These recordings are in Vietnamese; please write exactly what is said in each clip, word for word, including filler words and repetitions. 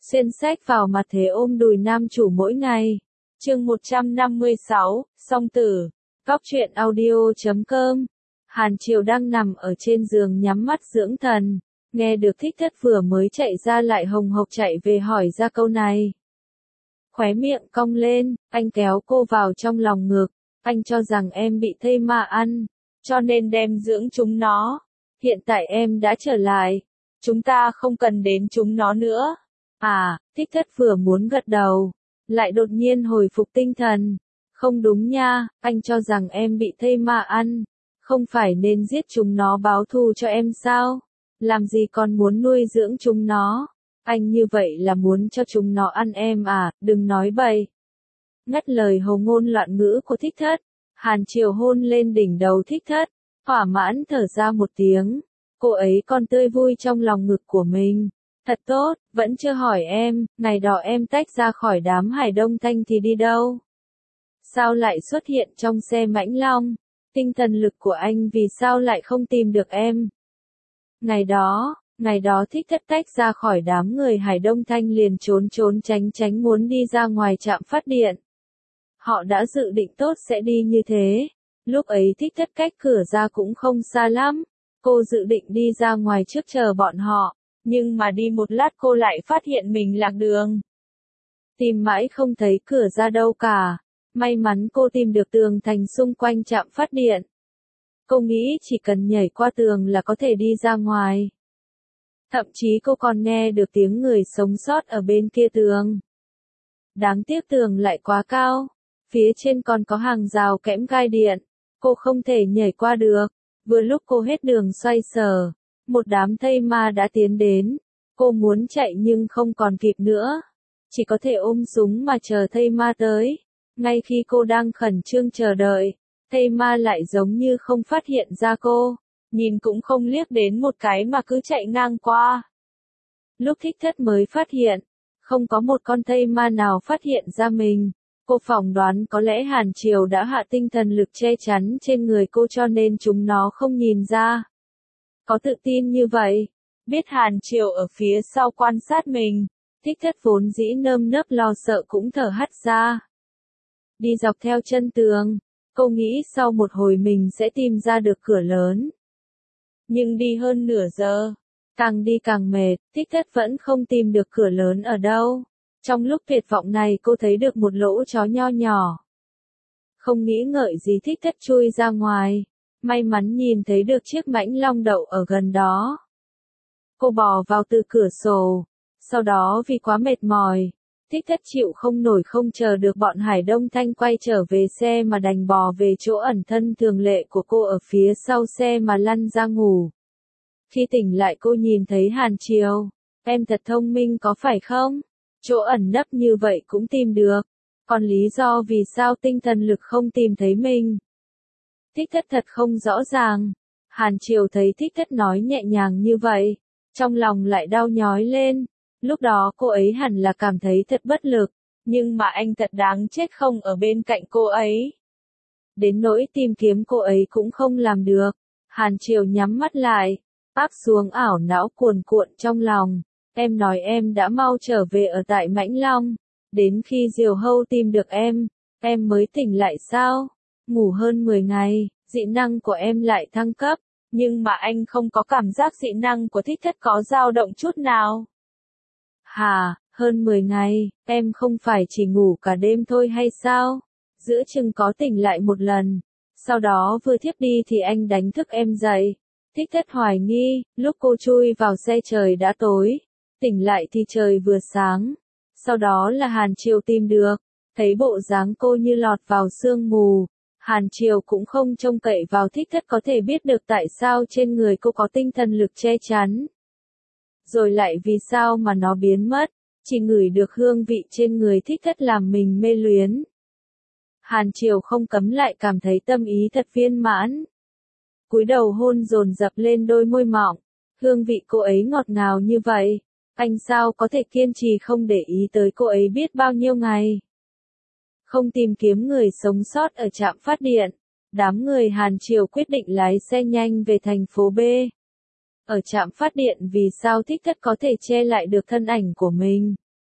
Xuyên sách vào mặt thế ôm đùi nam chủ mỗi ngày. Chương một trăm năm mươi sáu, Song tử. Góc truyện audio chấm com. Hàn Triều đang nằm ở trên giường nhắm mắt dưỡng thần, nghe được Thích Thất vừa mới chạy ra lại hồng hộc chạy về hỏi ra câu này. Khóe miệng cong lên, anh kéo cô vào trong lòng ngực, anh cho rằng em bị thây ma ăn, cho nên đem dưỡng chúng nó. Hiện tại em đã trở lại, chúng ta không cần đến chúng nó nữa. À, Thích Thất vừa muốn gật đầu, lại đột nhiên hồi phục tinh thần. Không đúng nha, anh cho rằng em bị thây ma ăn, không phải nên giết chúng nó báo thù cho em sao? Làm gì còn muốn nuôi dưỡng chúng nó? Anh như vậy là muốn cho chúng nó ăn em à, đừng nói bậy. Ngắt lời hồ ngôn loạn ngữ của Thích Thất, Hàn Triều hôn lên đỉnh đầu Thích Thất, thỏa mãn thở ra một tiếng. Cô ấy còn tươi vui trong lòng ngực của mình. Thật tốt, vẫn chưa hỏi em, ngày đó em tách ra khỏi đám Hải Đông Thanh thì đi đâu? Sao lại xuất hiện trong xe Mãnh Long? Tinh thần lực của anh vì sao lại không tìm được em? Ngày đó, ngày đó Thích Thất tách ra khỏi đám người Hải Đông Thanh liền trốn trốn tránh tránh muốn đi ra ngoài trạm phát điện. Họ đã dự định tốt sẽ đi như thế. Lúc ấy Thích Thất cách cửa ra cũng không xa lắm. Cô dự định đi ra ngoài trước chờ bọn họ. Nhưng mà đi một lát cô lại phát hiện mình lạc đường. Tìm mãi không thấy cửa ra đâu cả. May mắn cô tìm được tường thành xung quanh trạm phát điện. Cô nghĩ chỉ cần nhảy qua tường là có thể đi ra ngoài. Thậm chí cô còn nghe được tiếng người sống sót ở bên kia tường. Đáng tiếc tường lại quá cao. Phía trên còn có hàng rào kẽm gai điện. Cô không thể nhảy qua được. Vừa lúc cô hết đường xoay sở, một đám thây ma đã tiến đến. Cô muốn chạy nhưng không còn kịp nữa. Chỉ có thể ôm súng mà chờ thây ma tới. Ngay khi cô đang khẩn trương chờ đợi, thây ma lại giống như không phát hiện ra cô. Nhìn cũng không liếc đến một cái mà cứ chạy ngang qua. Lúc Thích Thất mới phát hiện, không có một con thây ma nào phát hiện ra mình. Cô phỏng đoán có lẽ Hàn Triều đã hạ tinh thần lực che chắn trên người cô cho nên chúng nó không nhìn ra. Có tự tin như vậy, biết Hàn Triều ở phía sau quan sát mình, Thích Thất vốn dĩ nơm nớp lo sợ cũng thở hắt ra. Đi dọc theo chân tường, cô nghĩ sau một hồi mình sẽ tìm ra được cửa lớn. Nhưng đi hơn nửa giờ, càng đi càng mệt, Thích Thất vẫn không tìm được cửa lớn ở đâu. Trong lúc tuyệt vọng này cô thấy được một lỗ chó nho nhỏ. Không nghĩ ngợi gì Thích Thất chui ra ngoài. May mắn nhìn thấy được chiếc Mãnh Long đậu ở gần đó. Cô bò vào từ cửa sổ. Sau đó vì quá mệt mỏi, Thích Thất chịu không nổi không chờ được bọn Hải Đông Thanh quay trở về xe mà đành bò về chỗ ẩn thân thường lệ của cô ở phía sau xe mà lăn ra ngủ. Khi tỉnh lại cô nhìn thấy Hàn Triều. Em thật thông minh có phải không? Chỗ ẩn nấp như vậy cũng tìm được. Còn lý do vì sao tinh thần lực không tìm thấy mình? Thích Thất thật không rõ ràng. Hàn Triều thấy Thích Thất nói nhẹ nhàng như vậy, trong lòng lại đau nhói lên. Lúc đó cô ấy hẳn là cảm thấy thật bất lực, nhưng mà anh thật đáng chết không ở bên cạnh cô ấy. Đến nỗi tìm kiếm cô ấy cũng không làm được. Hàn Triều nhắm mắt lại, áp xuống ảo não cuồn cuộn trong lòng. Em nói em đã mau trở về ở tại Mãnh Long. Đến khi Diều Hâu tìm được em, em mới tỉnh lại sao? Ngủ hơn mười ngày, dị năng của em lại thăng cấp. Nhưng mà anh không có cảm giác dị năng của Thích Thất có dao động chút nào. Hà, hơn mười ngày, em không phải chỉ ngủ cả đêm thôi hay sao? Giữa chừng có tỉnh lại một lần. Sau đó vừa thiếp đi thì anh đánh thức em dậy. Thích Thất hoài nghi, lúc cô chui vào xe trời đã tối. Tỉnh lại thì trời vừa sáng. Sau đó là Hàn Triều tìm được. Thấy bộ dáng cô như lọt vào sương mù. Hàn Triều cũng không trông cậy vào Thích Thất có thể biết được tại sao trên người cô có tinh thần lực che chắn. Rồi lại vì sao mà nó biến mất. Chỉ ngửi được hương vị trên người Thích Thất làm mình mê luyến. Hàn Triều không cấm lại cảm thấy tâm ý thật viên mãn. Cúi đầu hôn dồn dập lên đôi môi mọng. Hương vị cô ấy ngọt ngào như vậy. Anh sao có thể kiên trì không để ý tới cô ấy biết bao nhiêu ngày. Không tìm kiếm người sống sót ở trạm phát điện. Đám người Hàn Triều quyết định lái xe nhanh về thành phố B. Ở trạm phát điện vì sao Thích Thất có thể che lại được thân ảnh của mình.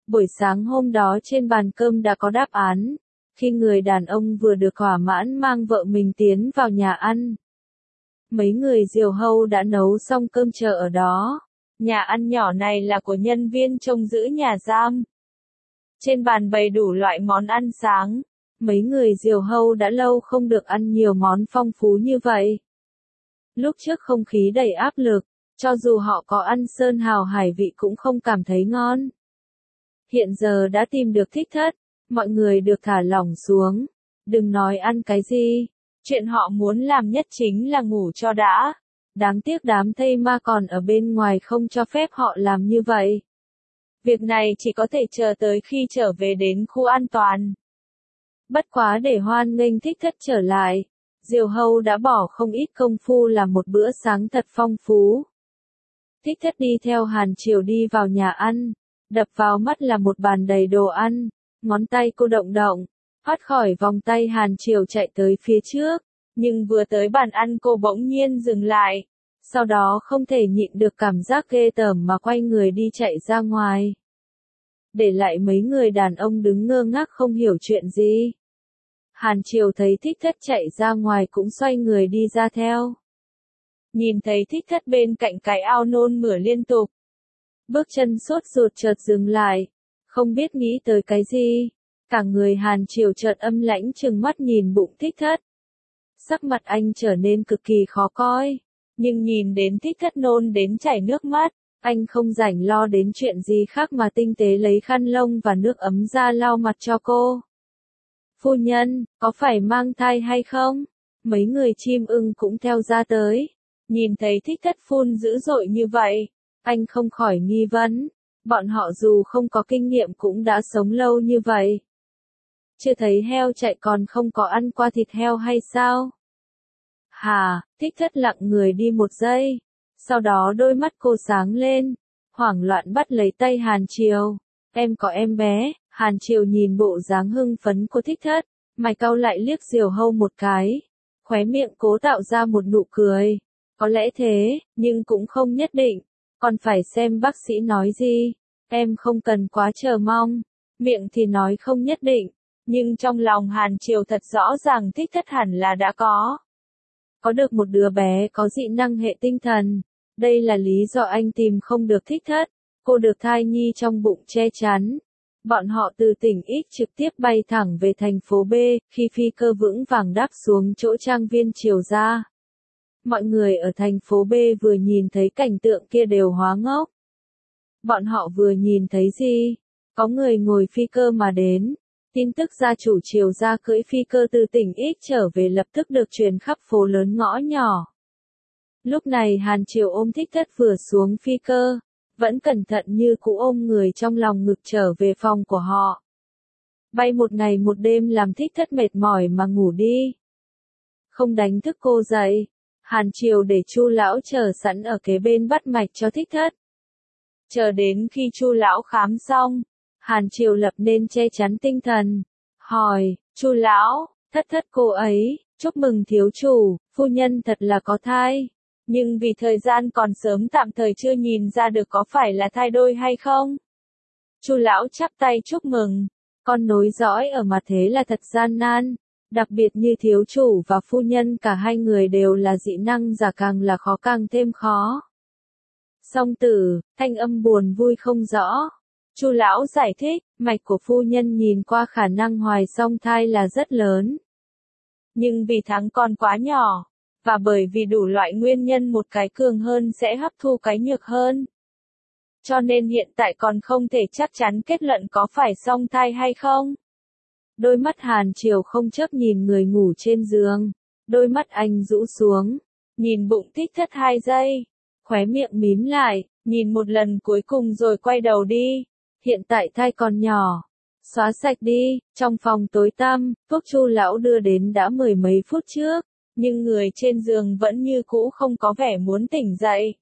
Buổi sáng hôm đó trên bàn cơm đã có đáp án, khi người đàn ông vừa được thỏa mãn mang vợ mình tiến vào nhà ăn. Mấy người diều hâu đã nấu xong cơm chờ ở đó. Nhà ăn nhỏ này là của nhân viên trông giữ nhà giam. Trên bàn bày đủ loại món ăn sáng. Mấy người diều hâu đã lâu không được ăn nhiều món phong phú như vậy. Lúc trước không khí đầy áp lực, cho dù họ có ăn sơn hào hải vị cũng không cảm thấy ngon. Hiện giờ đã tìm được thích thất, mọi người được thả lỏng xuống. Đừng nói ăn cái gì, chuyện họ muốn làm nhất chính là ngủ cho đã. Đáng tiếc đám thây ma còn ở bên ngoài không cho phép họ làm như vậy. Việc này chỉ có thể chờ tới khi trở về đến khu an toàn. Bất quá để hoan nghênh thích thất trở lại, diều hâu đã bỏ không ít công phu làm một bữa sáng thật phong phú. Thích thất đi theo Hàn Triều đi vào nhà ăn, đập vào mắt là một bàn đầy đồ ăn, ngón tay cô động động, thoát khỏi vòng tay Hàn Triều chạy tới phía trước, nhưng vừa tới bàn ăn cô bỗng nhiên dừng lại, sau đó không thể nhịn được cảm giác ghê tởm mà quay người đi chạy ra ngoài. Để lại mấy người đàn ông đứng ngơ ngác không hiểu chuyện gì. Hàn Triều thấy thích thất chạy ra ngoài cũng xoay người đi ra theo. Nhìn thấy thích thất bên cạnh cái ao nôn mửa liên tục. Bước chân sốt ruột chợt dừng lại, không biết nghĩ tới cái gì. Cả người Hàn Triều chợt âm lãnh trừng mắt nhìn bụng thích thất. Sắc mặt anh trở nên cực kỳ khó coi, nhưng nhìn đến thích thất nôn đến chảy nước mắt, anh không rảnh lo đến chuyện gì khác mà tinh tế lấy khăn lông và nước ấm ra lau mặt cho cô. Phu nhân, có phải mang thai hay không? Mấy người chim ưng cũng theo ra tới. Nhìn thấy thích thất phun dữ dội như vậy, anh không khỏi nghi vấn. Bọn họ dù không có kinh nghiệm cũng đã sống lâu như vậy. Chưa thấy heo chạy còn không có ăn qua thịt heo hay sao? Hà, thích thất lặng người đi một giây. Sau đó đôi mắt cô sáng lên, hoảng loạn bắt lấy tay Hàn Triều. Em có em bé. Hàn Triều nhìn bộ dáng hưng phấn của thích thất, mày cau lại liếc diều hâu một cái, khóe miệng cố tạo ra một nụ cười. Có lẽ thế, nhưng cũng không nhất định, còn phải xem bác sĩ nói gì. Em không cần quá chờ mong, miệng thì nói không nhất định, nhưng trong lòng Hàn Triều thật rõ ràng thích thất hẳn là đã có. Có được một đứa bé có dị năng hệ tinh thần, đây là lý do anh tìm không được thích thất, cô được thai nhi trong bụng che chắn. Bọn họ từ tỉnh X trực tiếp bay thẳng về thành phố B, khi phi cơ vững vàng đáp xuống chỗ trang viên Triều gia. Mọi người ở thành phố B vừa nhìn thấy cảnh tượng kia đều hóa ngốc. Bọn họ vừa nhìn thấy gì? Có người ngồi phi cơ mà đến. Tin tức gia chủ Triều gia cưỡi phi cơ từ tỉnh X trở về lập tức được truyền khắp phố lớn ngõ nhỏ. Lúc này Hàn Triều ôm thích thất vừa xuống phi cơ, vẫn cẩn thận như cũ ôm người trong lòng ngực trở về phòng của họ. Bay một ngày một đêm làm thích thất mệt mỏi mà ngủ đi. Không đánh thức cô dậy, Hàn Triều để Chu lão chờ sẵn ở kế bên bắt mạch cho thích thất. Chờ đến khi Chu lão khám xong, Hàn Triều lập nên che chắn tinh thần, hỏi, Chu lão, thất thất cô ấy, chúc mừng thiếu chủ, phu nhân thật là có thai. Nhưng vì thời gian còn sớm tạm thời chưa nhìn ra được có phải là thai đôi hay không. Chu lão chắp tay chúc mừng, con nối dõi ở mặt thế là thật gian nan, đặc biệt như thiếu chủ và phu nhân cả hai người đều là dị năng giả càng là khó càng thêm khó. Song tử, thanh âm buồn vui không rõ. Chu lão giải thích, mạch của phu nhân nhìn qua khả năng hoài song thai là rất lớn. Nhưng vì tháng còn quá nhỏ, và bởi vì đủ loại nguyên nhân một cái cường hơn sẽ hấp thu cái nhược hơn. Cho nên hiện tại còn không thể chắc chắn kết luận có phải song thai hay không. Đôi mắt Hàn Triều không chớp nhìn người ngủ trên giường. Đôi mắt anh rũ xuống, nhìn bụng thích thất hai giây. Khóe miệng mím lại, nhìn một lần cuối cùng rồi quay đầu đi. Hiện tại thai còn nhỏ. Xóa sạch đi, trong phòng tối tăm, thuốc Chu lão đưa đến đã mười mấy phút trước. Nhưng người trên giường vẫn như cũ không có vẻ muốn tỉnh dậy.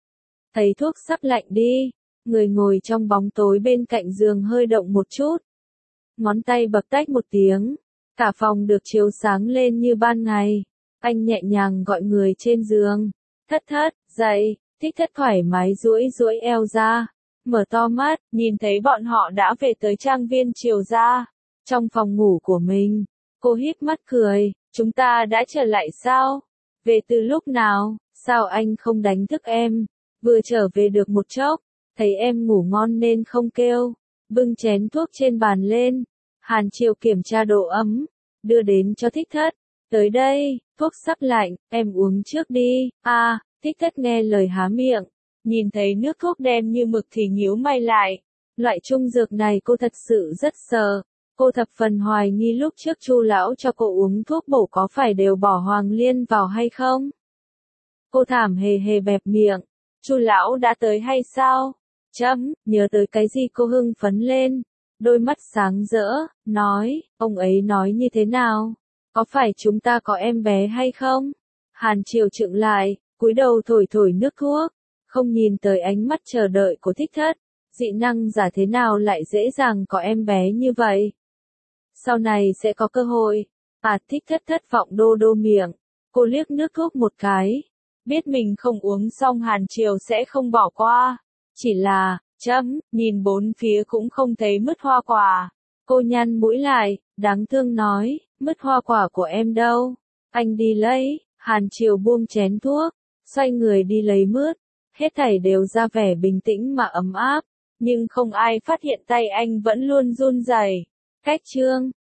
Thấy thuốc sắp lạnh đi, người ngồi trong bóng tối bên cạnh giường hơi động một chút. Ngón tay bập tách một tiếng, cả phòng được chiếu sáng lên như ban ngày. Anh nhẹ nhàng gọi người trên giường, thất thất, dậy, thích thất thoải mái duỗi duỗi eo ra. mở to mắt, nhìn thấy bọn họ đã về tới trang viên Triều gia. Trong phòng ngủ của mình, cô híp mắt cười, chúng ta đã trở lại sao? Về từ lúc nào, sao anh không đánh thức em? Vừa trở về được một chốc, thấy em ngủ ngon nên không kêu. Bưng chén thuốc trên bàn lên, Hàn Triều kiểm tra độ ấm, đưa đến cho Thích Thất. Tới đây, thuốc sắp lạnh, em uống trước đi. À, Thích Thất nghe lời há miệng, nhìn thấy nước thuốc đen như mực thì nhíu mày lại. Loại trung dược này cô thật sự rất sợ. Cô thập phần hoài nghi lúc trước Chu lão cho cô uống thuốc bổ có phải đều bỏ hoàng liên vào hay không? Cô thảm hề hề bẹp miệng. Chu lão đã tới hay sao? Chấm, nhớ tới cái gì cô hưng phấn lên. Đôi mắt sáng rỡ, nói, ông ấy nói như thế nào? Có phải chúng ta có em bé hay không? Hàn Triều trượng lại, cúi đầu thổi thổi nước thuốc, không nhìn tới ánh mắt chờ đợi của Thích Thất. Dị năng giả thế nào lại dễ dàng có em bé như vậy? Sau này sẽ có cơ hội. À, Thích Thất thất vọng đô đô miệng. Cô liếc nước thuốc một cái. Biết mình không uống xong Hàn Triều sẽ không bỏ qua. Chỉ là, chấm, nhìn bốn phía cũng không thấy mứt hoa quả. Cô nhăn mũi lại, đáng thương nói, mứt hoa quả của em đâu? Anh đi lấy. Hàn Triều buông chén thuốc, xoay người đi lấy mứt. Hết thảy đều ra vẻ bình tĩnh mà ấm áp. Nhưng không ai phát hiện tay anh vẫn luôn run rẩy. Cách chương